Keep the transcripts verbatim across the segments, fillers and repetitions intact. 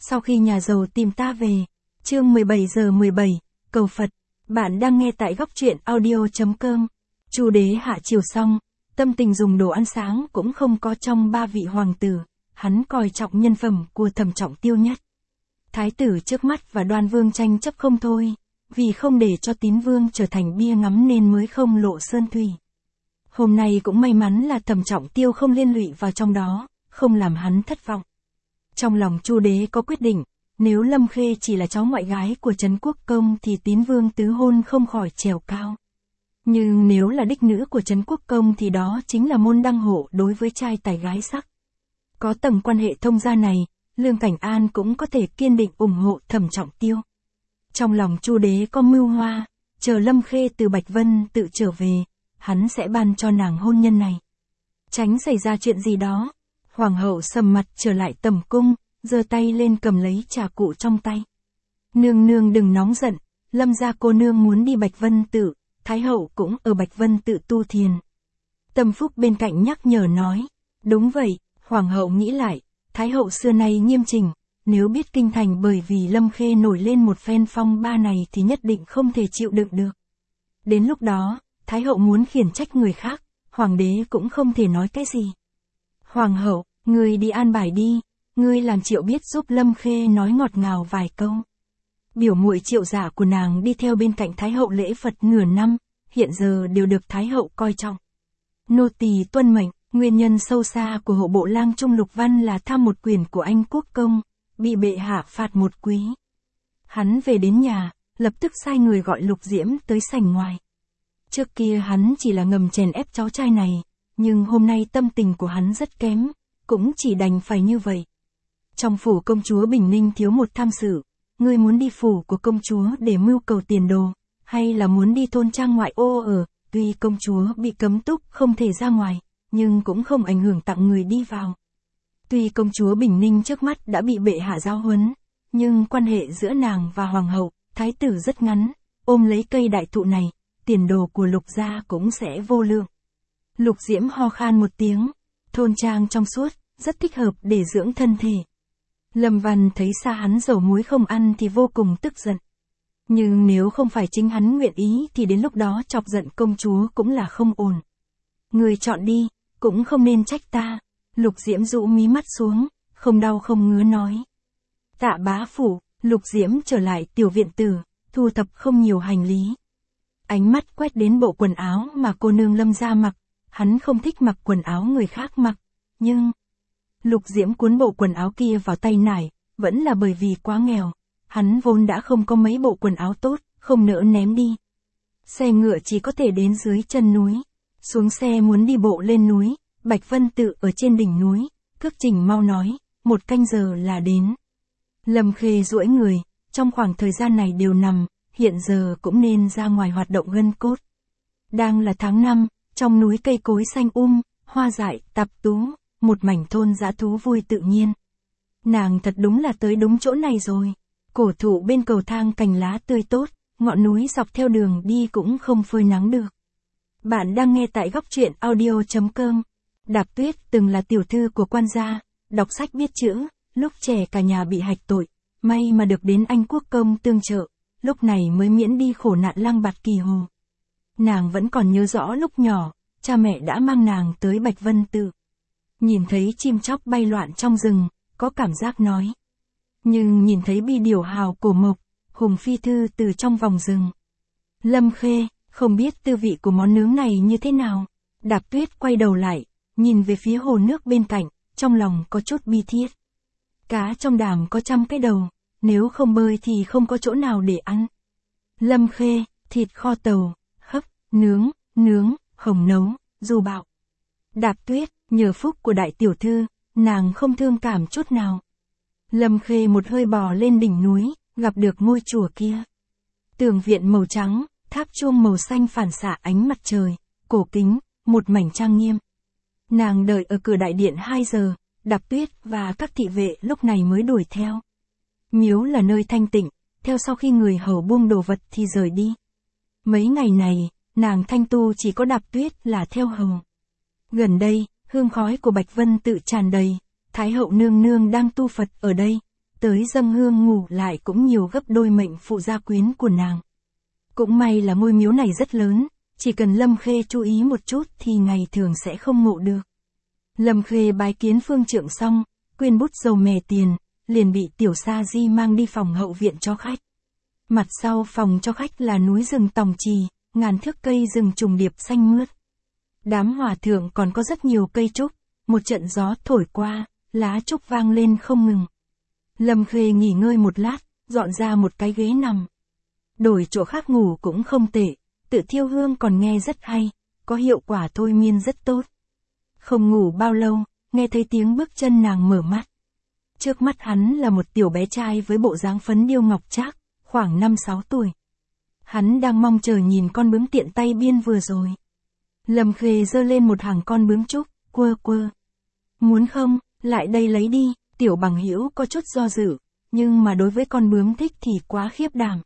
Sau khi nhà giàu tìm ta về. Chương mười bảy giờ mười bảy, cầu Phật. Bạn đang nghe tại góc truyện audio.com. Chu đế hạ chiều xong, tâm tình dùng đồ ăn sáng cũng không có trong ba vị hoàng tử, hắn coi trọng nhân phẩm của Thẩm Trọng Tiêu nhất. Thái tử trước mắt và Đoan Vương tranh chấp không thôi, vì không để cho Tín Vương trở thành bia ngắm nên mới không lộ sơn thủy. Hôm nay cũng may mắn là Thẩm Trọng Tiêu không liên lụy vào trong đó, không làm hắn thất vọng. Trong lòng Chu đế có quyết định, nếu Lâm Khê chỉ là cháu ngoại gái của Trấn Quốc Công thì Tín Vương tứ hôn không khỏi trèo cao. Nhưng nếu là đích nữ của Trấn Quốc Công thì đó chính là môn đăng hộ đối với trai tài gái sắc. Có tầng quan hệ thông gia này, Lương Cảnh An cũng có thể kiên định ủng hộ Thẩm Trọng Tiêu. Trong lòng Chu đế có mưu hoa, chờ Lâm Khê từ Bạch Vân tự trở về, hắn sẽ ban cho nàng hôn nhân này. Tránh xảy ra chuyện gì đó, Hoàng hậu sầm mặt trở lại tầm cung, giơ tay lên cầm lấy trà cụ trong tay. Nương nương đừng nóng giận, Lâm gia cô nương muốn đi Bạch Vân tự, Thái hậu cũng ở Bạch Vân tự tu thiền. Tâm Phúc bên cạnh nhắc nhở nói, đúng vậy, Hoàng hậu nghĩ lại, Thái hậu xưa nay nghiêm chỉnh, nếu biết kinh thành bởi vì Lâm Khê nổi lên một phen phong ba này thì nhất định không thể chịu đựng được. Đến lúc đó, Thái hậu muốn khiển trách người khác, Hoàng đế cũng không thể nói cái gì. Hoàng hậu, ngươi đi an bài đi, ngươi làm Triệu biết giúp Lâm Khê nói ngọt ngào vài câu. Biểu muội Triệu giả của nàng đi theo bên cạnh Thái hậu lễ Phật nửa năm, hiện giờ đều được Thái hậu coi trọng. Nô tỳ tuân mệnh. Nguyên nhân sâu xa của hộ bộ lang Trung Lục Văn là tham một quyền của Anh Quốc Công, bị bệ hạ phạt một quý. Hắn về đến nhà, lập tức sai người gọi Lục Diễm tới sảnh ngoài. Trước kia hắn chỉ là ngầm chèn ép cháu trai này, nhưng hôm nay tâm tình của hắn rất kém, cũng chỉ đành phải như vậy. Trong phủ công chúa Bình Ninh thiếu một tham sự, ngươi muốn đi phủ của công chúa để mưu cầu tiền đồ, hay là muốn đi thôn trang ngoại ô ở, tuy công chúa bị cấm túc không thể ra ngoài, nhưng cũng không ảnh hưởng tặng người đi vào. Tuy công chúa Bình Ninh trước mắt đã bị bệ hạ giáo huấn, nhưng quan hệ giữa nàng và hoàng hậu, thái tử rất ngắn, ôm lấy cây đại thụ này, tiền đồ của Lục gia cũng sẽ vô lượng. Lục Diễm ho khan một tiếng, thôn trang trong suốt, rất thích hợp để dưỡng thân thể. Lâm Văn thấy xa hắn dầu muối không ăn thì vô cùng tức giận. Nhưng nếu không phải chính hắn nguyện ý thì đến lúc đó chọc giận công chúa cũng là không ổn. Người chọn đi, cũng không nên trách ta. Lục Diễm rũ mí mắt xuống, không đau không ngứa nói. Tạ bá phủ, Lục Diễm trở lại tiểu viện tử, thu thập không nhiều hành lý. Ánh mắt quét đến bộ quần áo mà cô nương Lâm gia mặc, hắn không thích mặc quần áo người khác mặc, nhưng... Lục Diễm cuốn bộ quần áo kia vào tay nải, vẫn là bởi vì quá nghèo, hắn vốn đã không có mấy bộ quần áo tốt, không nỡ ném đi. Xe ngựa chỉ có thể đến dưới chân núi, xuống xe muốn đi bộ lên núi, Bạch Vân tự ở trên đỉnh núi, cước trình mau nói, một canh giờ là đến. Lâm Khê duỗi người, trong khoảng thời gian này đều nằm, hiện giờ cũng nên ra ngoài hoạt động gân cốt. Đang là tháng năm, trong núi cây cối xanh um, hoa dại, tạp tú, một mảnh thôn dã thú vui tự nhiên. Nàng thật đúng là tới đúng chỗ này rồi. Cổ thụ bên cầu thang cành lá tươi tốt, ngọn núi dọc theo đường đi cũng không phơi nắng được. Bạn đang nghe tại góc truyện audio.com. Đạp Tuyết từng là tiểu thư của quan gia, đọc sách biết chữ, lúc trẻ cả nhà bị hạch tội, may mà được đến Anh Quốc Công tương trợ, lúc này mới miễn đi khổ nạn lang bạt kỳ hồ. Nàng vẫn còn nhớ rõ lúc nhỏ, cha mẹ đã mang nàng tới Bạch Vân tự. Nhìn thấy chim chóc bay loạn trong rừng, có cảm giác nói. Nhưng nhìn thấy bi điểu hào cổ mộc, hùng phi thư từ trong vòng rừng. Lâm Khê, không biết tư vị của món nướng này như thế nào. Đạp Tuyết quay đầu lại, nhìn về phía hồ nước bên cạnh, trong lòng có chút bi thiết. Cá trong đàm có trăm cái đầu, nếu không bơi thì không có chỗ nào để ăn. Lâm Khê, thịt kho tàu, hấp, nướng, nướng, hồng nấu, dù bạo. Đạp Tuyết, nhờ phúc của đại tiểu thư, nàng không thương cảm chút nào. Lâm Khê một hơi bò lên đỉnh núi, gặp được ngôi chùa kia. Tường viện màu trắng, tháp chuông màu xanh phản xạ ánh mặt trời, cổ kính, một mảnh trang nghiêm. Nàng đợi ở cửa đại điện hai giờ, Đạp Tuyết và các thị vệ lúc này mới đuổi theo. Miếu là nơi thanh tịnh, theo sau khi người hầu buông đồ vật thì rời đi. Mấy ngày này, nàng thanh tu chỉ có Đạp Tuyết là theo hầu. Gần đây, hương khói của Bạch Vân tự tràn đầy, Thái hậu nương nương đang tu Phật ở đây, tới dâng hương ngủ lại cũng nhiều gấp đôi mệnh phụ gia quyến của nàng. Cũng may là ngôi miếu này rất lớn, chỉ cần Lâm Khê chú ý một chút thì ngày thường sẽ không ngộ được. Lâm Khê bái kiến phương trượng xong, quyên bút dầu mè tiền, liền bị Tiểu Sa Di mang đi phòng hậu viện cho khách. Mặt sau phòng cho khách là núi rừng tòng trì, ngàn thước cây rừng trùng điệp xanh mướt. Đám hòa thượng còn có rất nhiều cây trúc, một trận gió thổi qua, lá trúc vang lên không ngừng. Lâm Khê nghỉ ngơi một lát, dọn ra một cái ghế nằm. Đổi chỗ khác ngủ cũng không tệ, tự thiêu hương còn nghe rất hay, có hiệu quả thôi miên rất tốt. Không ngủ bao lâu, nghe thấy tiếng bước chân nàng mở mắt. Trước mắt hắn là một tiểu bé trai với bộ dáng phấn điêu ngọc trác, khoảng năm sáu tuổi. Hắn đang mong chờ nhìn con bướm tiện tay biên vừa rồi. Lâm Khê giơ lên một hàng con bướm trúc, quơ quơ. Muốn không, lại đây lấy đi, tiểu bằng hữu có chút do dự, nhưng mà đối với con bướm thích thì quá khiếp đảm.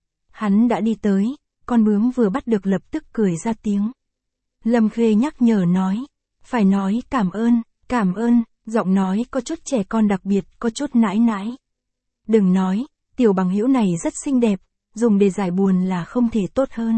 Hắn đã đi tới, con bướm vừa bắt được lập tức cười ra tiếng. Lâm Khê nhắc nhở nói, phải nói cảm ơn, cảm ơn, giọng nói có chút trẻ con đặc biệt, có chút nãi nãi. Đừng nói, tiểu bằng hữu này rất xinh đẹp, dùng để giải buồn là không thể tốt hơn.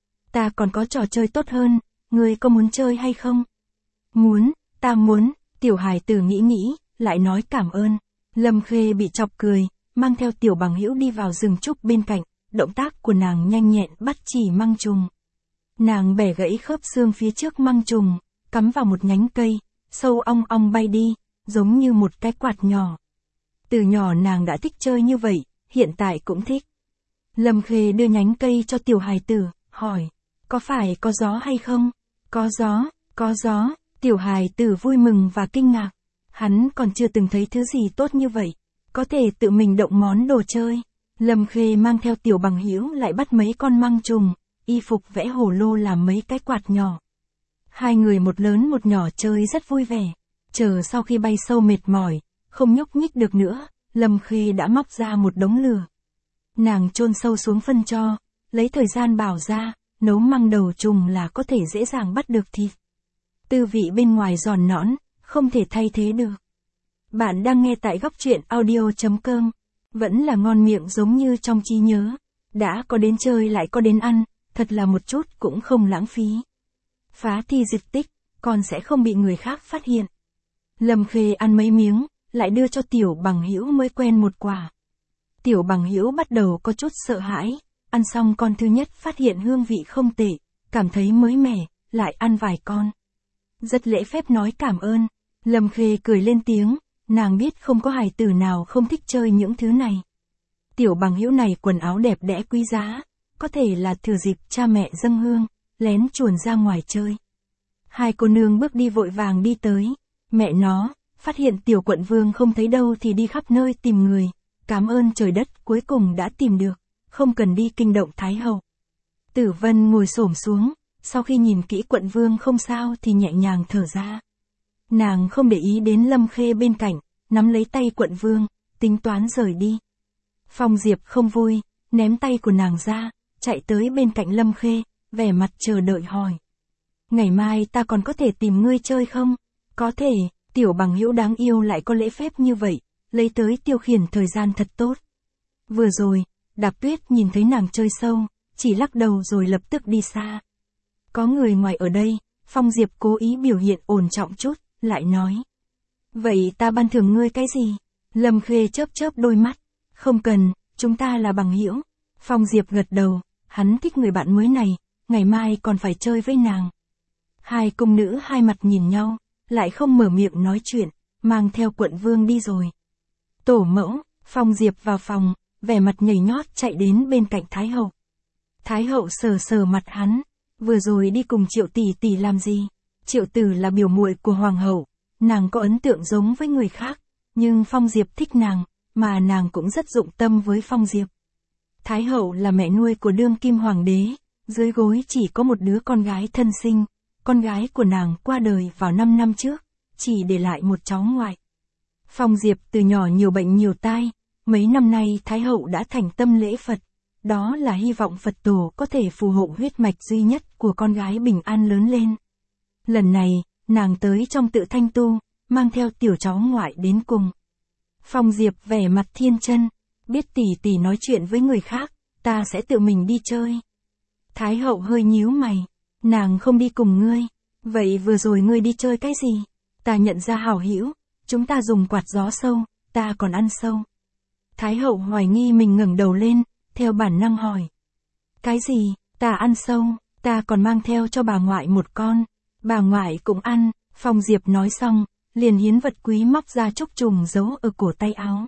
Ta còn có trò chơi tốt hơn, ngươi có muốn chơi hay không? Muốn, ta muốn, tiểu hài tử nghĩ nghĩ, lại nói cảm ơn. Lâm Khê bị chọc cười, mang theo tiểu bằng hữu đi vào rừng trúc bên cạnh, động tác của nàng nhanh nhẹn bắt chỉ măng trùng. Nàng bẻ gãy khớp xương phía trước măng trùng, cắm vào một nhánh cây, sâu ong ong bay đi, giống như một cái quạt nhỏ. Từ nhỏ nàng đã thích chơi như vậy, hiện tại cũng thích. Lâm Khê đưa nhánh cây cho tiểu hài tử, hỏi, có phải có gió hay không? Có gió, có gió, tiểu hài tử vui mừng và kinh ngạc. Hắn còn chưa từng thấy thứ gì tốt như vậy, có thể tự mình động món đồ chơi. Lâm Khê mang theo tiểu bằng hữu lại bắt mấy con măng trùng, y phục vẽ hổ lô làm mấy cái quạt nhỏ. Hai người một lớn một nhỏ chơi rất vui vẻ. Chờ sau khi bay sâu mệt mỏi, không nhúc nhích được nữa, Lâm Khê đã móc ra một đống lửa. Nàng chôn sâu xuống phân tro, lấy thời gian bảo ra, nấu măng đầu trùng là có thể dễ dàng bắt được thịt. Tư vị bên ngoài giòn nõn, không thể thay thế được. Bạn đang nghe tại góc truyện audio chấm com. Vẫn là ngon miệng giống như trong trí nhớ. Đã có đến chơi lại có đến ăn, thật là một chút cũng không lãng phí. Phá thi dịch tích, còn sẽ không bị người khác phát hiện. Lâm Khê ăn mấy miếng, lại đưa cho tiểu bằng hữu mới quen một quả. Tiểu bằng hữu bắt đầu có chút sợ hãi, ăn xong con thứ nhất phát hiện hương vị không tệ, cảm thấy mới mẻ, lại ăn vài con. Rất lễ phép nói cảm ơn. Lâm Khê cười lên tiếng, nàng biết không có hài tử nào không thích chơi những thứ này. Tiểu bằng hữu này quần áo đẹp đẽ quý giá, có thể là thừa dịp cha mẹ dâng hương, lén chuồn ra ngoài chơi. Hai cô nương bước đi vội vàng đi tới, mẹ nó, phát hiện tiểu quận vương không thấy đâu thì đi khắp nơi tìm người, cảm ơn trời đất cuối cùng đã tìm được, không cần đi kinh động Thái Hậu. Tử Vân ngồi xổm xuống, sau khi nhìn kỹ quận vương không sao thì nhẹ nhàng thở ra. Nàng không để ý đến Lâm Khê bên cạnh, nắm lấy tay quận vương, tính toán rời đi. Phong Diệp không vui, ném tay của nàng ra, chạy tới bên cạnh Lâm Khê, vẻ mặt chờ đợi hỏi. Ngày mai ta còn có thể tìm ngươi chơi không? Có thể, tiểu bằng hữu đáng yêu lại có lễ phép như vậy, lấy tới tiêu khiển thời gian thật tốt. Vừa rồi, Đạp Tuyết nhìn thấy nàng chơi sâu, chỉ lắc đầu rồi lập tức đi xa. Có người ngoài ở đây, Phong Diệp cố ý biểu hiện ổn trọng chút, lại nói. Vậy ta ban thưởng ngươi cái gì? Lâm Khê chớp chớp đôi mắt. Không cần, chúng ta là bằng hữu. Phong Diệp gật đầu, hắn thích người bạn mới này, ngày mai còn phải chơi với nàng. Hai cung nữ hai mặt nhìn nhau, lại không mở miệng nói chuyện, mang theo quận vương đi rồi. Tổ mẫu, Phong Diệp vào phòng, vẻ mặt nhảy nhót chạy đến bên cạnh Thái Hậu. Thái Hậu sờ sờ mặt hắn, vừa rồi đi cùng Triệu tỷ tỷ làm gì? Triệu Tử là biểu muội của Hoàng hậu, nàng có ấn tượng giống với người khác, nhưng Phong Diệp thích nàng, mà nàng cũng rất dụng tâm với Phong Diệp. Thái Hậu là mẹ nuôi của đương kim hoàng đế, dưới gối chỉ có một đứa con gái thân sinh, con gái của nàng qua đời vào năm năm trước, chỉ để lại một cháu ngoại. Phong Diệp từ nhỏ nhiều bệnh nhiều tai, mấy năm nay Thái Hậu đã thành tâm lễ Phật, đó là hy vọng Phật tổ có thể phù hộ huyết mạch duy nhất của con gái bình an lớn lên. Lần này, nàng tới trong tự thanh tu, mang theo tiểu cháu ngoại đến cùng. Phong Diệp vẻ mặt thiên chân, biết tỷ tỷ nói chuyện với người khác, ta sẽ tự mình đi chơi. Thái hậu hơi nhíu mày, nàng không đi cùng ngươi, vậy vừa rồi ngươi đi chơi cái gì? Ta nhận ra hảo hữu, chúng ta dùng quạt gió sâu, ta còn ăn sâu. Thái hậu hoài nghi mình ngẩng đầu lên, theo bản năng hỏi. Cái gì, ta ăn sâu, ta còn mang theo cho bà ngoại một con, bà ngoại cũng ăn. Phong Diệp nói xong, liền hiến vật quý móc ra trúc trùng giấu ở cổ tay áo.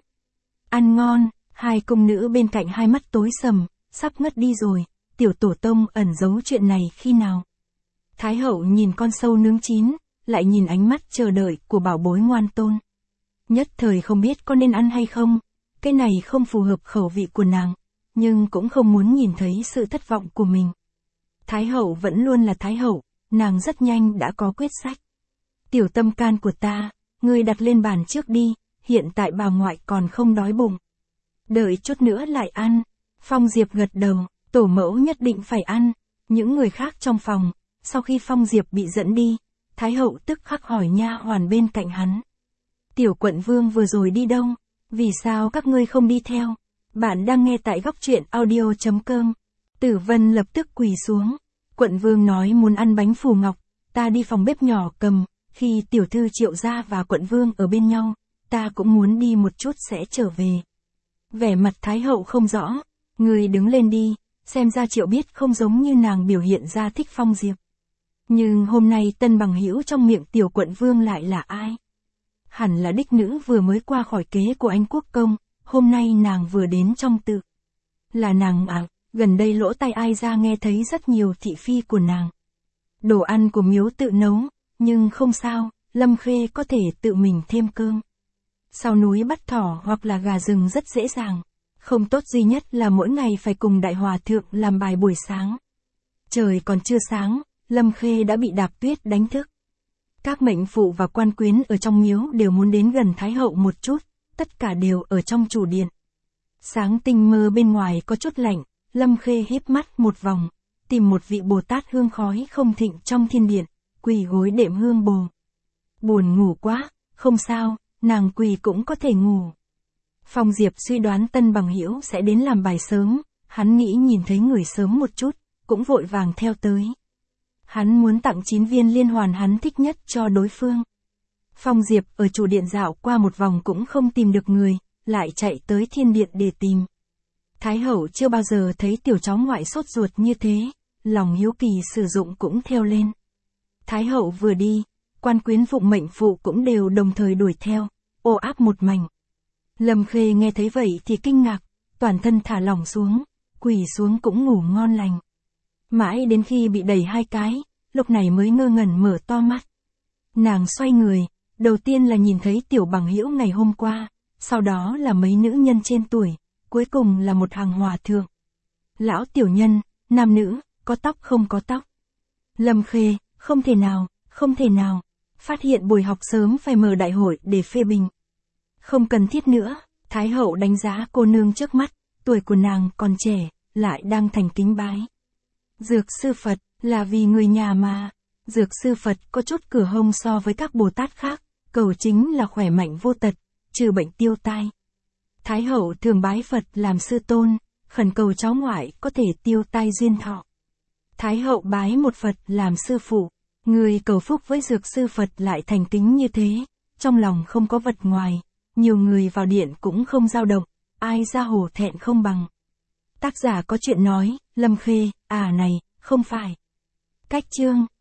Ăn ngon, hai công nữ bên cạnh hai mắt tối sầm, sắp ngất đi rồi, tiểu tổ tông ẩn giấu chuyện này khi nào? Thái hậu nhìn con sâu nướng chín, lại nhìn ánh mắt chờ đợi của bảo bối ngoan tôn. Nhất thời không biết có nên ăn hay không, cái này không phù hợp khẩu vị của nàng, nhưng cũng không muốn nhìn thấy sự thất vọng của mình. Thái hậu vẫn luôn là thái hậu, nàng rất nhanh đã có quyết sách. Tiểu tâm can của ta, ngươi đặt lên bàn trước đi, hiện tại bà ngoại còn không đói bụng. Đợi chút nữa lại ăn. Phong Diệp gật đầu, tổ mẫu nhất định phải ăn. Những người khác trong phòng, sau khi Phong Diệp bị dẫn đi, Thái hậu tức khắc hỏi nha hoàn bên cạnh hắn. Tiểu quận vương vừa rồi đi đâu? Vì sao các ngươi không đi theo? Bạn đang nghe tại góc truyện audio chấm com. Tử Vân lập tức quỳ xuống. Quận vương nói muốn ăn bánh phù ngọc, ta đi phòng bếp nhỏ cầm. Khi tiểu thư Triệu gia và quận vương ở bên nhau, ta cũng muốn đi một chút sẽ trở về. Vẻ mặt Thái hậu không rõ, người đứng lên đi, xem ra Triệu biết không giống như nàng biểu hiện ra thích Phong Diệp. Nhưng hôm nay tân bằng hữu trong miệng tiểu quận vương lại là ai? Hẳn là đích nữ vừa mới qua khỏi kế của anh quốc công, hôm nay nàng vừa đến trong tự. Là nàng à, gần đây lỗ tai ai ra nghe thấy rất nhiều thị phi của nàng. Đồ ăn của miếu tự nấu. Nhưng không sao, Lâm Khê có thể tự mình thêm cơm. Sau núi bắt thỏ hoặc là gà rừng rất dễ dàng. Không tốt duy nhất là mỗi ngày phải cùng đại hòa thượng làm bài buổi sáng. Trời còn chưa sáng, Lâm Khê đã bị Đạp Tuyết đánh thức. Các mệnh phụ và quan quyến ở trong miếu đều muốn đến gần Thái hậu một chút, tất cả đều ở trong chủ điện. Sáng tinh mơ bên ngoài có chút lạnh, Lâm Khê híp mắt một vòng, tìm một vị Bồ Tát hương khói không thịnh trong thiên điện. Quỳ gối đệm hương bồ. Buồn ngủ quá, không sao, nàng quỳ cũng có thể ngủ. Phong Diệp suy đoán tân bằng hữu sẽ đến làm bài sớm, hắn nghĩ nhìn thấy người sớm một chút, cũng vội vàng theo tới. Hắn muốn tặng chín viên liên hoàn hắn thích nhất cho đối phương. Phong Diệp ở chủ điện dạo qua một vòng cũng không tìm được người, lại chạy tới thiên điện để tìm. Thái hậu chưa bao giờ thấy tiểu cháu ngoại sốt ruột như thế, lòng hiếu kỳ sử dụng cũng theo lên. Thái hậu vừa đi, quan quyến phụng mệnh phụ cũng đều đồng thời đuổi theo, ồ áp một mảnh. Lâm Khê nghe thấy vậy thì kinh ngạc, toàn thân thả lỏng xuống, quỳ xuống cũng ngủ ngon lành. Mãi đến khi bị đẩy hai cái, lúc này mới ngơ ngẩn mở to mắt. Nàng xoay người, đầu tiên là nhìn thấy tiểu bằng hữu ngày hôm qua, sau đó là mấy nữ nhân trên tuổi, cuối cùng là một hàng hòa thượng. Lão tiểu nhân, nam nữ, có tóc không có tóc. Lâm Khê, không thể nào, không thể nào. Phát hiện buổi học sớm phải mở đại hội để phê bình. Không cần thiết nữa, Thái hậu đánh giá cô nương trước mắt, tuổi của nàng còn trẻ, lại đang thành kính bái. Dược sư Phật, là vì người nhà mà. Dược sư Phật có chút cửa hông so với các Bồ Tát khác, cầu chính là khỏe mạnh vô tật, trừ bệnh tiêu tai. Thái hậu thường bái Phật làm sư tôn, khẩn cầu cháu ngoại có thể tiêu tai duyên thọ. Thái hậu bái một Phật làm sư phụ, người cầu phúc với dược sư Phật lại thành kính như thế, trong lòng không có vật ngoài, nhiều người vào điện cũng không dao động, ai ra hổ thẹn không bằng. Tác giả có chuyện nói, Lâm Khê, à này, không phải. Cách chương,